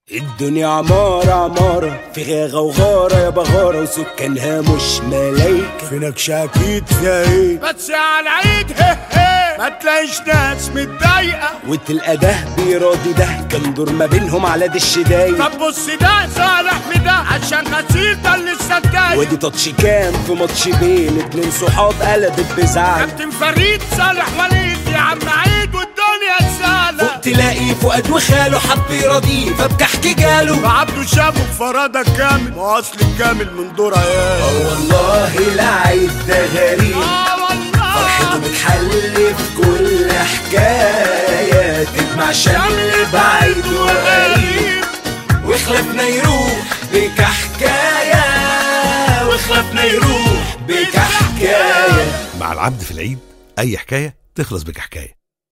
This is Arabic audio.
الدنيا عمارة عمارة فيها غوغارة يا بغارة وسكانها مش ملايكة، في نكشة أكيد فيها عيد، بس على العيد ما تلاقيش ناس متضايقة وتلقى ده بيراضي ده كان دور ما بينهم على دي الشدايق. طب بص ده صالح في ده عشان غسيل ده لسه الجاي، ودي تاتش كان في ماتش بين اتنين صحاب قلبت بزعل. كابتن فريد صالح وليد يا عم عيد والدنيا تسالة، فوق تلاقي فؤاد وخاله حب يراضيه فبكحكي جاله، عبده شافه فرادة كامل ما اصل الكامل من دور عيال. والله العيد ده غريب والله فرحته بتحل في كل حكاية تجمع شمل بعيد وقريب، وخلافنا يروح بكحكاية وخلافنا يروح بكحكاية. مع العبد في العيد أي حكاية تخلص بكحكاية.